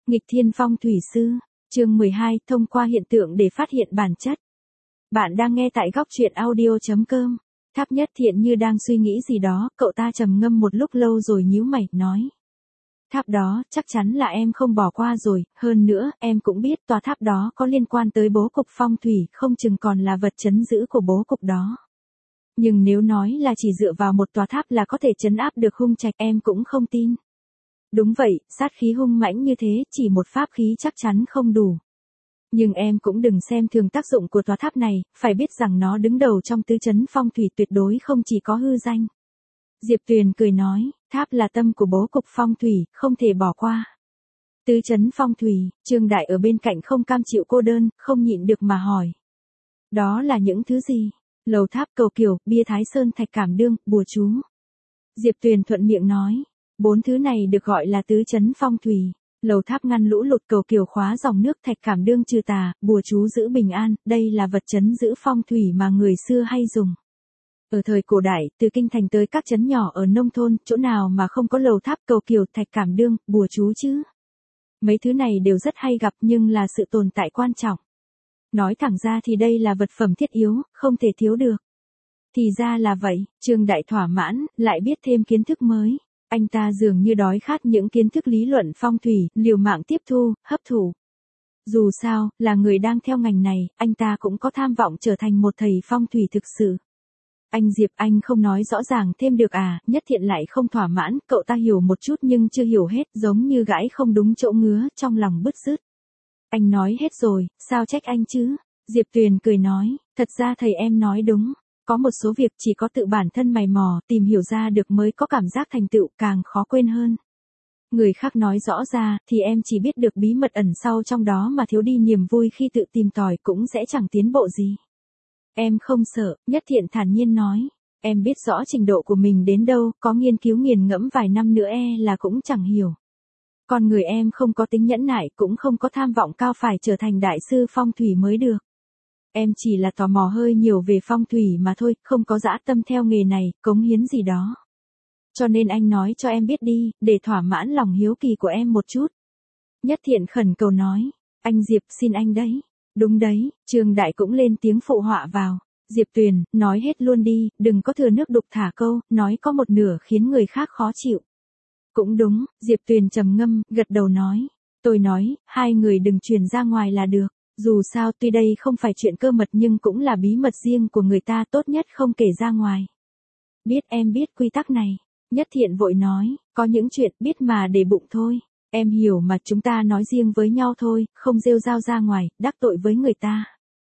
Nghịch thiên phong thủy sư, chương 12, thông qua hiện tượng để phát hiện bản chất. Bạn đang nghe tại góc truyện audio.com. Tháp Nhất Thiện như đang suy nghĩ gì đó, cậu ta trầm ngâm một lúc lâu rồi nhíu mày, nói. Tháp đó, chắc chắn là em không bỏ qua rồi, hơn nữa, em cũng biết tòa tháp đó có liên quan tới bố cục phong thủy, không chừng còn là vật trấn giữ của bố cục đó. Nhưng nếu nói là chỉ dựa vào một tòa tháp là có thể trấn áp được hung trạch, em cũng không tin. Đúng vậy, sát khí hung mãnh như thế, chỉ một pháp khí chắc chắn không đủ. Nhưng em cũng đừng xem thường tác dụng của tòa tháp này, phải biết rằng nó đứng đầu trong tứ trấn phong thủy, tuyệt đối không chỉ có hư danh. Diệp Tuyền cười nói, tháp là tâm của bố cục phong thủy, không thể bỏ qua. Tứ trấn phong thủy, Trương Đại ở bên cạnh không cam chịu cô đơn, không nhịn được mà hỏi. Đó là những thứ gì? Lầu tháp, cầu kiều, bia Thái Sơn, thạch cảm đương, bùa chú. Diệp Tuyền thuận miệng nói. 4 thứ này được gọi là tứ trấn phong thủy. Lầu tháp ngăn lũ lụt, cầu kiều khóa dòng nước, thạch cảm đương trừ tà, bùa chú giữ bình an, đây là vật trấn giữ phong thủy mà người xưa hay dùng. Ở thời cổ đại, từ kinh thành tới các trấn nhỏ ở nông thôn, chỗ nào mà không có lầu tháp, cầu kiều, thạch cảm đương, bùa chú chứ? Mấy thứ này đều rất hay gặp nhưng là sự tồn tại quan trọng. Nói thẳng ra thì đây là vật phẩm thiết yếu, không thể thiếu được. Thì ra là vậy, Trương Đại thỏa mãn, lại biết thêm kiến thức mới. Anh ta dường như đói khát những kiến thức lý luận phong thủy, liều mạng tiếp thu, hấp thụ. Dù sao, là người đang theo ngành này, anh ta cũng có tham vọng trở thành một thầy phong thủy thực sự. Anh Diệp, anh không nói rõ ràng thêm được à? Nhất Thiện lại không thỏa mãn, cậu ta hiểu một chút nhưng chưa hiểu hết, giống như gãi không đúng chỗ ngứa, trong lòng bứt rứt. Anh nói hết rồi, sao trách anh chứ? Diệp Tuyền cười nói, thật ra thầy em nói đúng. Có một số việc chỉ có tự bản thân mày mò, tìm hiểu ra được mới có cảm giác thành tựu, càng khó quên hơn. Người khác nói rõ ra, thì em chỉ biết được bí mật ẩn sau trong đó mà thiếu đi niềm vui khi tự tìm tòi, cũng sẽ chẳng tiến bộ gì. Em không sợ, Nhất Thiện thản nhiên nói. Em biết rõ trình độ của mình đến đâu, có nghiên cứu nghiền ngẫm vài năm nữa là cũng chẳng hiểu. Con người em không có tính nhẫn nại, cũng không có tham vọng cao phải trở thành đại sư phong thủy mới được. Em chỉ là tò mò hơi nhiều về phong thủy mà thôi, không có dã tâm theo nghề này, cống hiến gì đó. Cho nên anh nói cho em biết đi, để thỏa mãn lòng hiếu kỳ của em một chút. Nhất Thiện khẩn cầu nói, anh Diệp xin anh đấy. Đúng đấy, Trương Đại cũng lên tiếng phụ họa vào. Diệp Tuyền, nói hết luôn đi, đừng có thừa nước đục thả câu, nói có một nửa khiến người khác khó chịu. Cũng đúng, Diệp Tuyền trầm ngâm, gật đầu nói. Tôi nói, hai người đừng truyền ra ngoài là được. Dù sao tuy đây không phải chuyện cơ mật nhưng cũng là bí mật riêng của người ta, tốt nhất không kể ra ngoài. Biết, em biết quy tắc này. Nhất Thiện vội nói, có những chuyện biết mà để bụng thôi. Em hiểu mà, chúng ta nói riêng với nhau thôi, không rêu rao ra ngoài, đắc tội với người ta.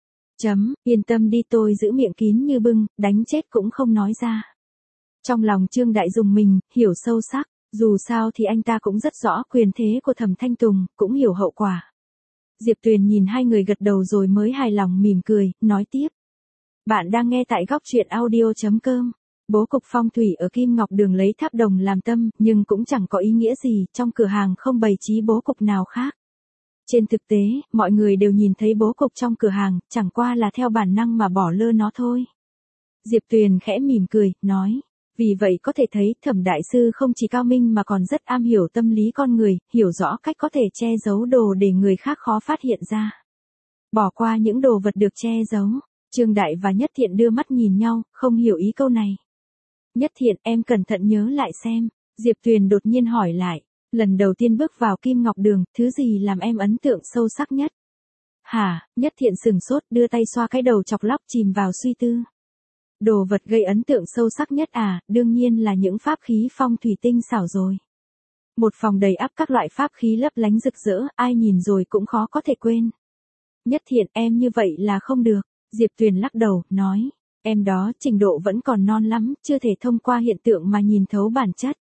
Yên tâm đi, tôi giữ miệng kín như bưng, đánh chết cũng không nói ra. Trong lòng Trương Đại dùng mình, hiểu sâu sắc, dù sao thì anh ta cũng rất rõ quyền thế của Thẩm Thanh Tùng, cũng hiểu hậu quả. Diệp Tuyền nhìn hai người gật đầu rồi mới hài lòng mỉm cười, nói tiếp. Bạn đang nghe tại góc truyện audio.com. Bố cục phong thủy ở Kim Ngọc Đường lấy tháp đồng làm tâm, nhưng cũng chẳng có ý nghĩa gì, trong cửa hàng không bày trí bố cục nào khác. Trên thực tế, mọi người đều nhìn thấy bố cục trong cửa hàng, chẳng qua là theo bản năng mà bỏ lơ nó thôi. Diệp Tuyền khẽ mỉm cười, nói. Vì vậy có thể thấy Thẩm đại sư không chỉ cao minh mà còn rất am hiểu tâm lý con người, hiểu rõ cách có thể che giấu đồ để người khác khó phát hiện ra. Bỏ qua những đồ vật được che giấu. Trương Đại và Nhất Thiện đưa mắt nhìn nhau, không hiểu ý câu này. Nhất Thiện, em cẩn thận nhớ lại xem. Diệp Tuyền đột nhiên hỏi lại. Lần đầu tiên bước vào Kim Ngọc Đường, thứ gì làm em ấn tượng sâu sắc nhất? Hả? Nhất Thiện sừng sốt, đưa tay xoa cái đầu chọc lóc, chìm vào suy tư. Đồ vật gây ấn tượng sâu sắc nhất à, đương nhiên là những pháp khí phong thủy tinh xảo rồi. Một phòng đầy ắp các loại pháp khí lấp lánh rực rỡ, ai nhìn rồi cũng khó có thể quên. Nhất Thiện, em như vậy là không được. Diệp Tuyền lắc đầu, nói. Em đó, trình độ vẫn còn non lắm, chưa thể thông qua hiện tượng mà nhìn thấu bản chất.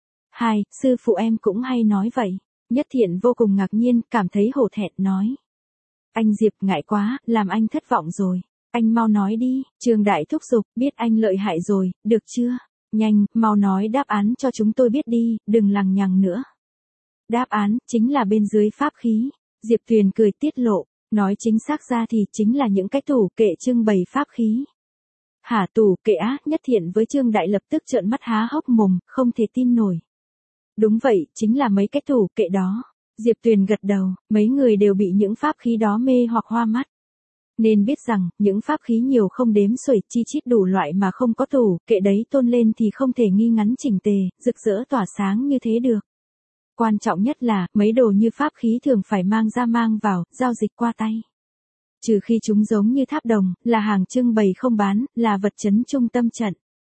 Sư phụ em cũng hay nói vậy. Nhất Thiện vô cùng ngạc nhiên, cảm thấy hổ thẹn, nói. Anh Diệp, ngại quá, làm anh thất vọng rồi. Anh mau nói đi, Trương Đại thúc giục, biết anh lợi hại rồi, được chưa? Nhanh, mau nói đáp án cho chúng tôi biết đi, đừng lằng nhằng nữa. Đáp án, chính là bên dưới pháp khí. Diệp Tuyền cười tiết lộ, nói chính xác ra thì chính là những cái tủ kệ trưng bày pháp khí. Hả, tủ kệ á? Nhất Thiện với Trương Đại lập tức trợn mắt há hốc mồm, không thể tin nổi. Đúng vậy, chính là mấy cái tủ kệ đó. Diệp Tuyền gật đầu, mấy người đều bị những pháp khí đó mê hoặc hoa mắt. Nên biết rằng, những pháp khí nhiều không đếm xuể, chi chít đủ loại mà không có tủ, kệ đấy tôn lên thì không thể nghi ngắn chỉnh tề, rực rỡ tỏa sáng như thế được. Quan trọng nhất là, mấy đồ như pháp khí thường phải mang ra mang vào, giao dịch qua tay. Trừ khi chúng giống như tháp đồng, là hàng trưng bày không bán, là vật chấn trung tâm trận.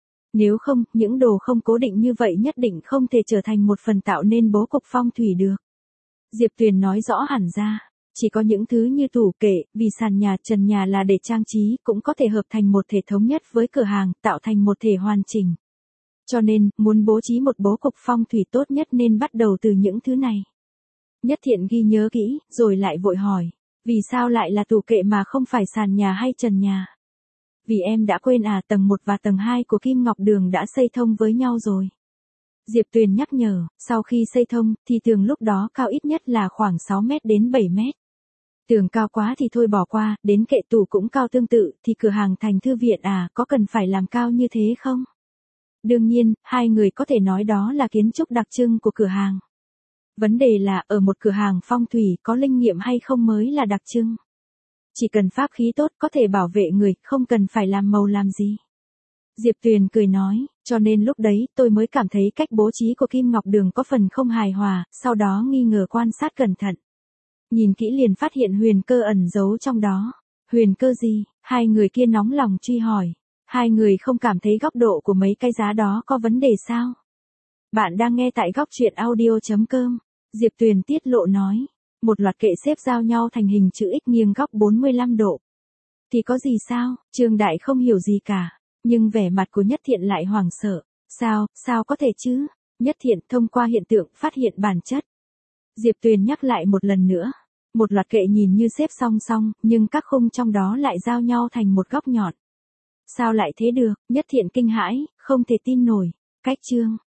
Nếu không, những đồ không cố định như vậy nhất định không thể trở thành một phần tạo nên bố cục phong thủy được. Diệp Tuyền nói rõ hẳn ra, chỉ có những thứ như tủ kệ, vì sàn nhà, trần nhà là để trang trí, cũng có thể hợp thành một thể thống nhất với cửa hàng, tạo thành một thể hoàn chỉnh. Cho nên, muốn bố trí một bố cục phong thủy tốt nhất nên bắt đầu từ những thứ này. Nhất Thiện ghi nhớ kỹ, rồi lại vội hỏi, vì sao lại là tủ kệ mà không phải sàn nhà hay trần nhà? Vì em đã quên à, tầng 1 và tầng 2 của Kim Ngọc Đường đã xây thông với nhau rồi. Diệp Tuyền nhắc nhở, sau khi xây thông, thì tường lúc đó cao ít nhất là khoảng 6 mét đến 7 mét. Tường cao quá thì thôi bỏ qua, đến kệ tủ cũng cao tương tự, thì cửa hàng thành thư viện à, có cần phải làm cao như thế không? Đương nhiên, hai người có thể nói đó là kiến trúc đặc trưng của cửa hàng. Vấn đề là, ở một cửa hàng phong thủy có linh nghiệm hay không mới là đặc trưng. Chỉ cần pháp khí tốt có thể bảo vệ người, không cần phải làm màu làm gì. Diệp Tuyền cười nói, cho nên lúc đấy tôi mới cảm thấy cách bố trí của Kim Ngọc Đường có phần không hài hòa, sau đó nghi ngờ quan sát cẩn thận. Nhìn kỹ liền phát hiện huyền cơ ẩn giấu trong đó. Huyền cơ gì? Hai người kia nóng lòng truy hỏi. Hai người không cảm thấy góc độ của mấy cái giá đó có vấn đề sao? Bạn đang nghe tại góc truyện audio.com. Diệp Tuyền tiết lộ nói. Một loạt kệ xếp giao nhau thành hình chữ X nghiêng góc 45 độ. Thì có gì sao? Trương Đại không hiểu gì cả. Nhưng vẻ mặt của Nhất Thiện lại hoảng sợ. Sao có thể chứ? Nhất Thiện thông qua hiện tượng phát hiện bản chất. Diệp Tuyền nhắc lại một lần nữa. Một loạt kệ nhìn như xếp song song, nhưng các khung trong đó lại giao nhau thành một góc nhọn. Sao lại thế được? Nhất Thiện kinh hãi, không thể tin nổi. Cách chương.